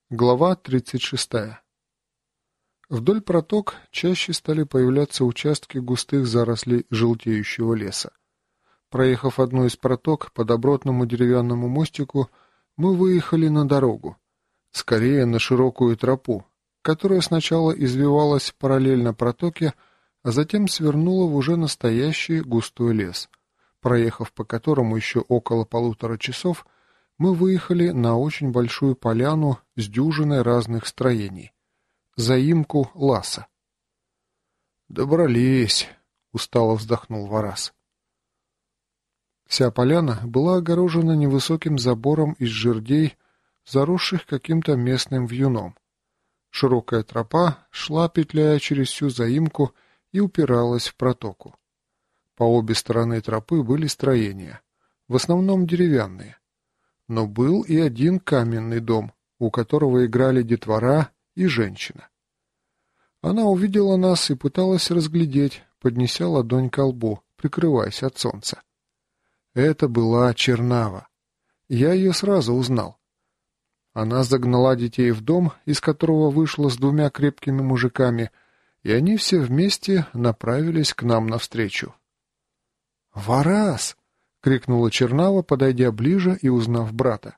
Глава 36. Вдоль проток чаще стали появляться участки густых зарослей желтеющего леса. Проехав одну из проток по добротному деревянному мостику, мы выехали на дорогу, скорее на широкую тропу, которая сначала извивалась параллельно протоке, а затем свернула в уже настоящий густой лес, проехав по которому еще около 1,5 часов, мы выехали на очень большую поляну с дюжиной разных строений. Заимку Ласа. «Добрались», — устало вздохнул Варас. Вся поляна была огорожена невысоким забором из жердей, заросших каким-то местным вьюном. Широкая тропа шла, петляя через всю заимку, и упиралась в протоку. По обе стороны тропы были строения, в основном деревянные. Но был и один каменный дом, у которого играли детвора и женщина. Она увидела нас и пыталась разглядеть, поднеся ладонь ко лбу, прикрываясь от солнца. Это была Чернава. Я ее сразу узнал. Она загнала детей в дом, из которого вышла с 2 крепкими мужиками, и они все вместе направились к нам навстречу. «Варас!» — крикнула Чернава, подойдя ближе и узнав брата.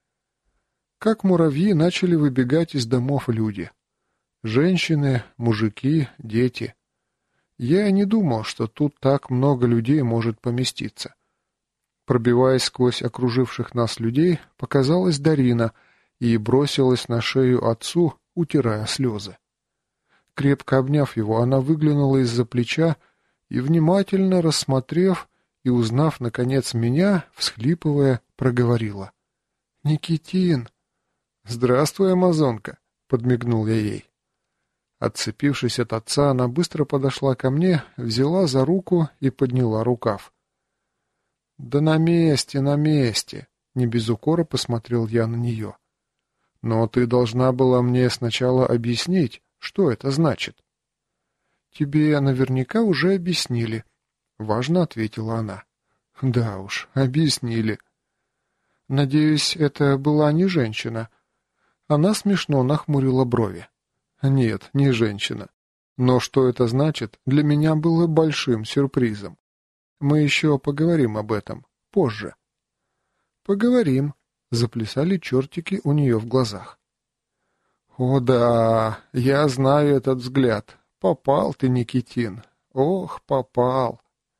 Как муравьи начали выбегать из домов люди. Женщины, мужики, дети. Я не думал, что тут так много людей может поместиться. Пробиваясь сквозь окруживших нас людей, показалась Дарина и бросилась на шею отцу, утирая слезы. Крепко обняв его, она выглянула из-за плеча и, внимательно рассмотрев и узнав, наконец, меня, всхлипывая, проговорила. «Никитин!» «Здравствуй, амазонка!» — подмигнул я ей. Отцепившись от отца, она быстро подошла ко мне, взяла за руку и подняла рукав. «Да на месте, на месте!» — не без укора посмотрел я на нее. «Но ты должна была мне сначала объяснить, что это значит». «Тебе наверняка уже объяснили», — важно ответила она. «Да уж, объяснили». «Надеюсь, это была не женщина». Она смешно нахмурила брови. «Нет, не женщина. Но что это значит, для меня было большим сюрпризом. Мы еще поговорим об этом позже». «Поговорим», — заплясали чертики у нее в глазах. «О да, я знаю этот взгляд. Попал ты, Никитин. Ох, попал».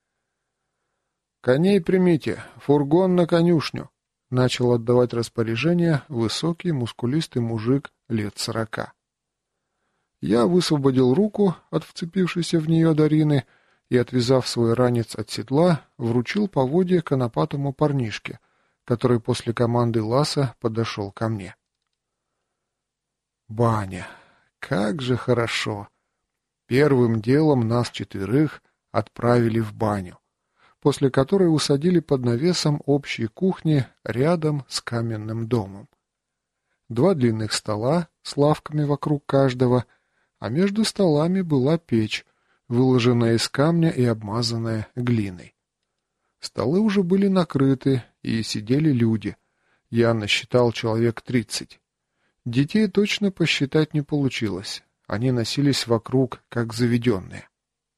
«Коней примите, фургон на конюшню», — начал отдавать распоряжение высокий мускулистый мужик лет 40. Я высвободил руку от вцепившейся в нее Дарины и, отвязав свой ранец от седла, вручил поводья конопатому парнишке, который после команды Ласа подошел ко мне. Баня. Как же хорошо. Первым делом нас 4 отправили в баню, после которой усадили под навесом общей кухни рядом с каменным домом. 2 длинных стола с лавками вокруг каждого, а между столами была печь, выложенная из камня и обмазанная глиной. Столы уже были накрыты, и сидели люди. Я насчитал человек 30. Детей точно посчитать не получилось. Они носились вокруг, как заведенные.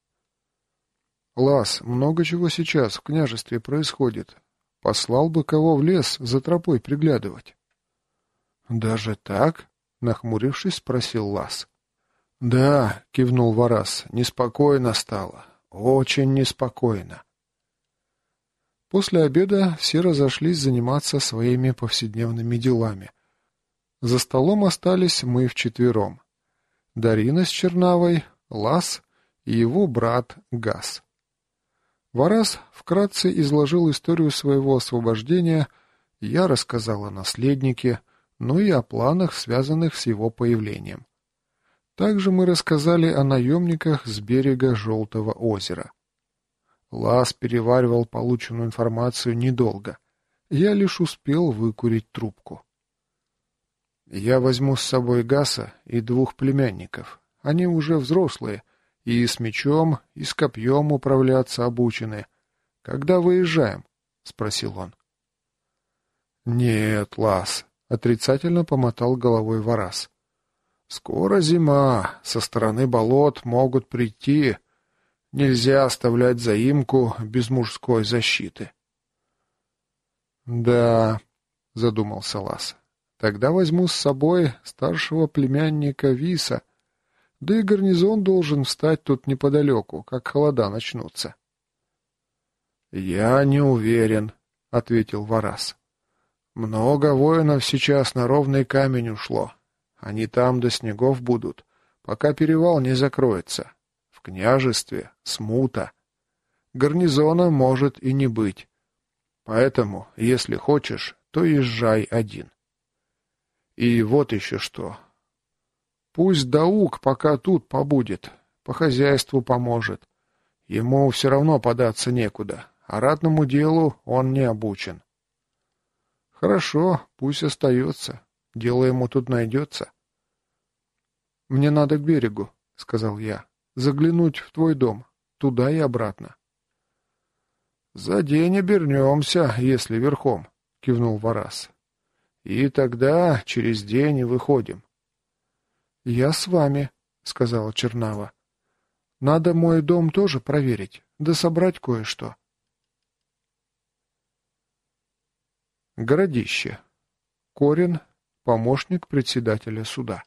«Лас, много чего сейчас в княжестве происходит. Послал бы кого в лес за тропой приглядывать». «Даже так?» — нахмурившись, спросил Лас. «Да», — кивнул Варас, — «неспокойно стало. Очень неспокойно». После обеда все разошлись заниматься своими повседневными делами. За столом остались мы вчетвером. Дарина с Чернавой, Лас и его брат Гас. Варас вкратце изложил историю своего освобождения, я рассказал о наследнике, ну и о планах, связанных с его появлением. Также мы рассказали о наемниках с берега Желтого озера. Лас переваривал полученную информацию недолго. Я лишь успел выкурить трубку. «Я возьму с собой Гаса и 2 племянников. Они уже взрослые, и с мечом, и с копьем управляться обучены. Когда выезжаем?» — спросил он. «Нет, Лас», Отрицательно помотал головой Варас. Скоро зима, со стороны болот могут прийти. Нельзя оставлять заимку без мужской защиты. Да, задумался Лас. Тогда возьму с собой старшего племянника Виса. Да и гарнизон должен встать тут неподалеку, как холода начнутся. Я не уверен, ответил Варас. Много воинов сейчас на ровный камень ушло. Они там до снегов будут, пока перевал не закроется. В княжестве смута. Гарнизона может и не быть. Поэтому, если хочешь, то езжай один. И вот еще что. Пусть Даук пока тут побудет, по хозяйству поможет. Ему все равно податься некуда, а ратному делу он не обучен. Хорошо, пусть остается. Дело ему тут найдется. Мне надо к берегу, сказал я. Заглянуть в твой дом, туда и обратно. За день обернемся, если верхом, кивнул Варас. И тогда через день и выходим. Я с вами, сказала Чернава. Надо мой дом тоже проверить, да собрать кое-что. Городище. Корин, помощник председателя суда.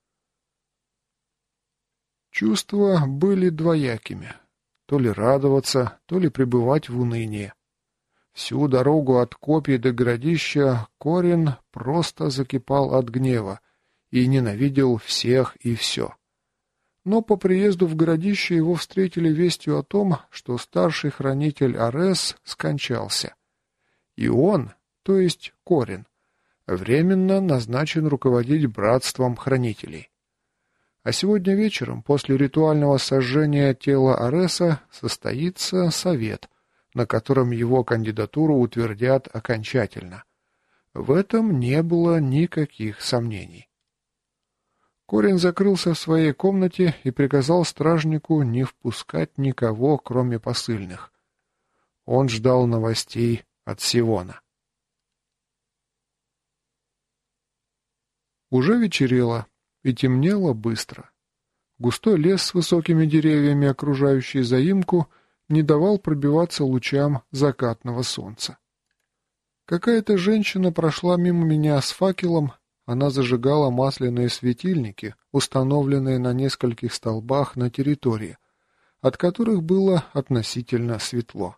Чувства были двоякими. То ли радоваться, то ли пребывать в унынии. Всю дорогу от Копий до Городища Корин просто закипал от гнева и ненавидел всех и все. Но по приезду в Городище его встретили вестью о том, что старший хранитель Арес скончался. И он, то есть Корин, временно назначен руководить братством хранителей. А сегодня вечером, после ритуального сожжения тела Ареса, состоится совет, на котором его кандидатуру утвердят окончательно. В этом не было никаких сомнений. Корин закрылся в своей комнате и приказал стражнику не впускать никого, кроме посыльных. Он ждал новостей от Сивона. Уже вечерело, и темнело быстро. Густой лес с высокими деревьями, окружающий заимку, не давал пробиваться лучам закатного солнца. Какая-то женщина прошла мимо меня с факелом. Она зажигала масляные светильники, установленные на нескольких столбах на территории, от которых было относительно светло.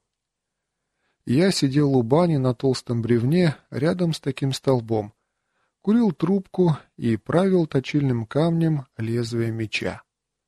Я сидел у бани на толстом бревне рядом с таким столбом, курил трубку и правил точильным камнем лезвие меча.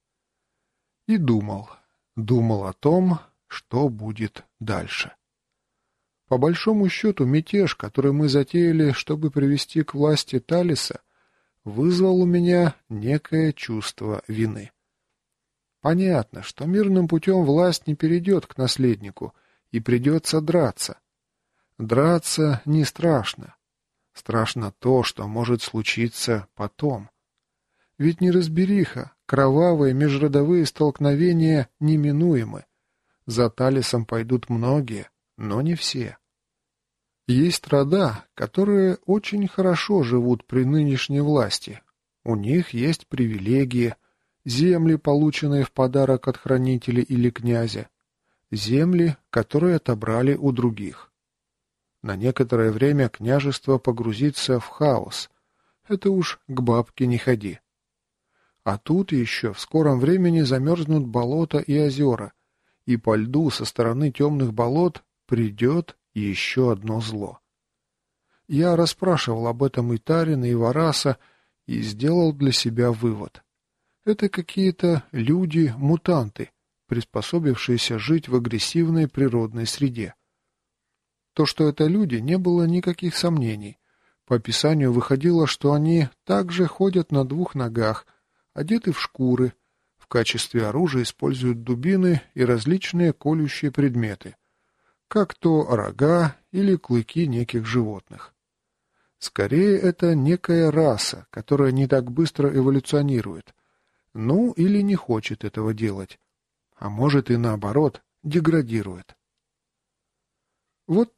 И думал о том, что будет дальше. По большому счету, мятеж, который мы затеяли, чтобы привести к власти Талиса, вызвал у меня некое чувство вины. Понятно, что мирным путем власть не перейдет к наследнику, и придется драться. Драться не страшно. Страшно то, что может случиться потом. Ведь неразбериха, кровавые межродовые столкновения неминуемы. За Талисом пойдут многие, но не все. Есть рода, которые очень хорошо живут при нынешней власти. У них есть привилегии, земли, полученные в подарок от хранителя или князя, земли, которые отобрали у других. На некоторое время княжество погрузится в хаос. Это уж к бабке не ходи. А тут еще в скором времени замерзнут болота и озера, и по льду со стороны темных болот придет еще одно зло. Я расспрашивал об этом и Тарина, и Вараса, и сделал для себя вывод. Это какие-то люди-мутанты, приспособившиеся жить в агрессивной природной среде. То, что это люди, не было никаких сомнений. По описанию выходило, что они также ходят на двух ногах, одеты в шкуры, в качестве оружия используют дубины и различные колющие предметы, как то рога или клыки неких животных. Скорее, это некая раса, которая не так быстро эволюционирует, ну или не хочет этого делать, а может и наоборот, деградирует. Вот так,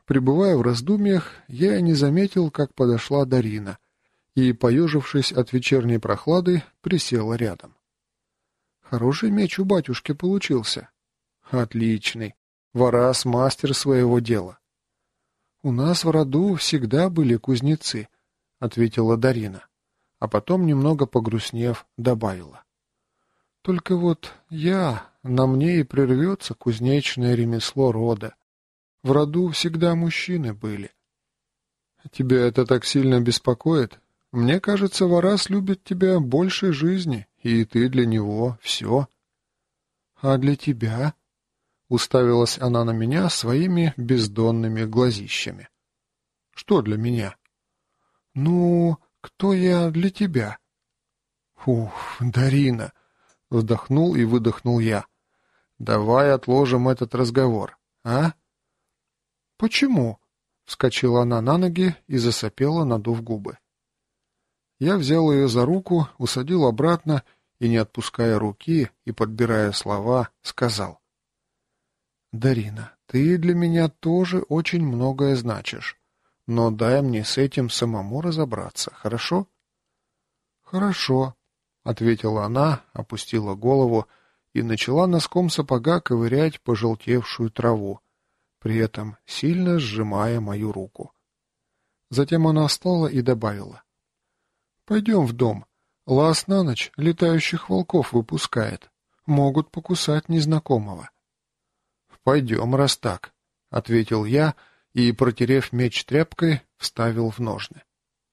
Пребывая в раздумьях, я и не заметил, как подошла Дарина, и, поежившись от вечерней прохлады, присела рядом. «Хороший меч у батюшки получился». «Отличный. Варас — мастер своего дела». «У нас в роду всегда были кузнецы», — ответила Дарина, а потом, немного погрустнев, добавила. «Только вот на мне и прервется кузнечное ремесло рода. В роду всегда мужчины были». «Тебя это так сильно беспокоит? Мне кажется, Варас любит тебя больше жизни, и ты для него все». «А для тебя?» — уставилась она на меня своими бездонными глазищами. «Что для меня?» «Ну, кто я для тебя?» «Ух, Дарина!» — вздохнул и выдохнул я. «Давай отложим этот разговор, а?» «Почему?» — вскочила она на ноги и засопела, надув губы. Я взял ее за руку, усадил обратно и, не отпуская руки и подбирая слова, сказал. «Дарина, ты для меня тоже очень многое значишь, но дай мне с этим самому разобраться, хорошо?» «Хорошо», — ответила она, опустила голову и начала носком сапога ковырять пожелтевшую траву, при этом сильно сжимая мою руку. Затем она встала и добавила. «Пойдем в дом. Лаз на ночь летающих волков выпускает. Могут покусать незнакомого». «Пойдем, раз так», — ответил я и, протерев меч тряпкой, вставил в ножны.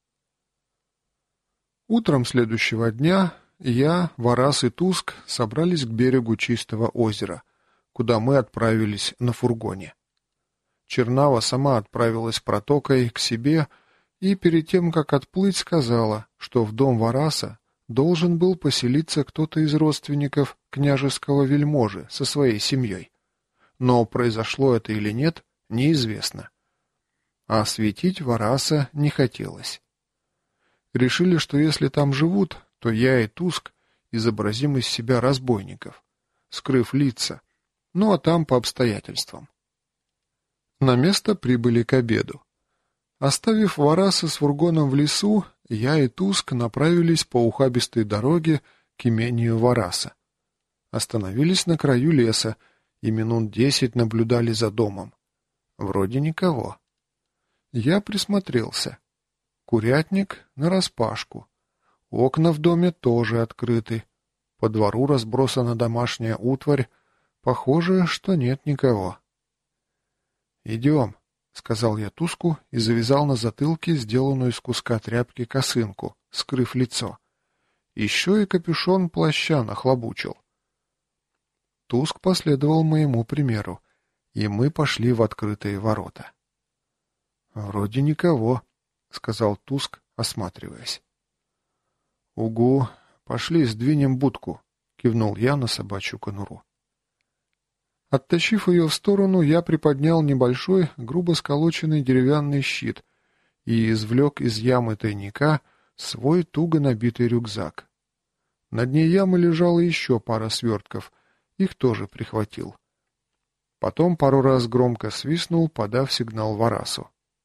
Утром следующего дня я, Варас и Туск собрались к берегу Чистого озера, куда мы отправились на фургоне. Чернава сама отправилась протокой к себе и перед тем, как отплыть, сказала, что в дом Вараса должен был поселиться кто-то из родственников княжеского вельможи со своей семьей. Но произошло это или нет, неизвестно. А светить Вараса не хотелось. Решили, что если там живут, то я и Туск изобразим из себя разбойников, скрыв лица, ну а там по обстоятельствам. На место прибыли к обеду. Оставив Вараса с фургоном в лесу, я и Туск направились по ухабистой дороге к имению Вараса. Остановились на краю леса и минут 10 наблюдали за домом. Вроде никого. Я присмотрелся. Курятник нараспашку. Окна в доме тоже открыты. По двору разбросана домашняя утварь. Похоже, что нет никого. «Идем», — сказал я Туску и завязал на затылке сделанную из куска тряпки косынку, скрыв лицо. Еще и капюшон плаща нахлобучил. Туск последовал моему примеру, и мы пошли в открытые ворота. «Вроде никого», — сказал Туск, осматриваясь. «Угу, пошли, сдвинем будку», — кивнул я на собачью конуру. Оттащив ее в сторону, я приподнял небольшой, грубо сколоченный деревянный щит и извлек из ямы тайника свой туго набитый рюкзак. На дне ямы лежала еще пара свертков, их тоже прихватил. Потом пару раз громко свистнул, подав сигнал Варасу.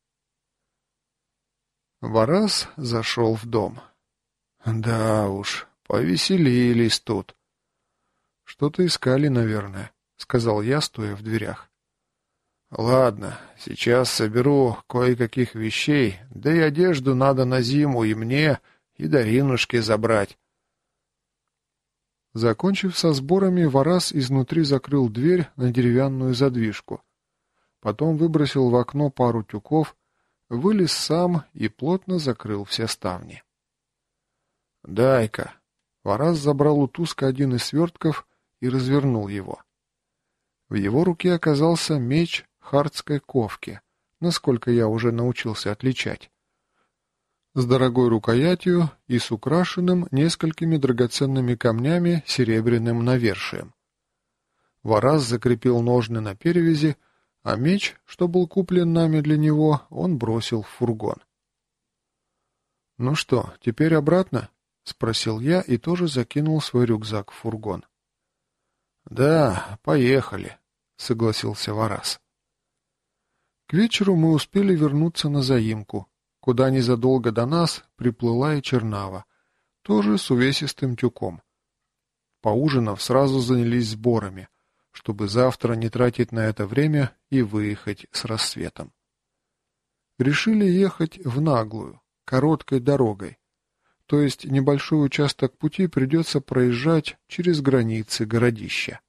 Варас зашел в дом. Да уж, повеселились тут. Что-то искали, наверное. — сказал я, стоя в дверях. «Ладно, сейчас соберу кое-каких вещей, да и одежду надо на зиму и мне, и Даринушке забрать». Закончив со сборами, Варас изнутри закрыл дверь на деревянную задвижку. Потом выбросил в окно пару тюков, вылез сам и плотно закрыл все ставни. «Дай-ка». Варас забрал у Туска один из свертков и развернул его. В его руке оказался меч хардской ковки, насколько я уже научился отличать, с дорогой рукоятью и с украшенным несколькими драгоценными камнями серебряным навершием. Варас закрепил ножны на перевязи, а меч, что был куплен нами для него, он бросил в фургон. «Ну что, теперь обратно?» — спросил я и тоже закинул свой рюкзак в фургон. «Да, поехали», — согласился Варас. К вечеру мы успели вернуться на заимку, куда незадолго до нас приплыла и Чернава, тоже с увесистым тюком. Поужинав, сразу занялись сборами, чтобы завтра не тратить на это время и выехать с рассветом. Решили ехать в наглую, короткой дорогой, то есть небольшой участок пути придется проезжать через границы городища.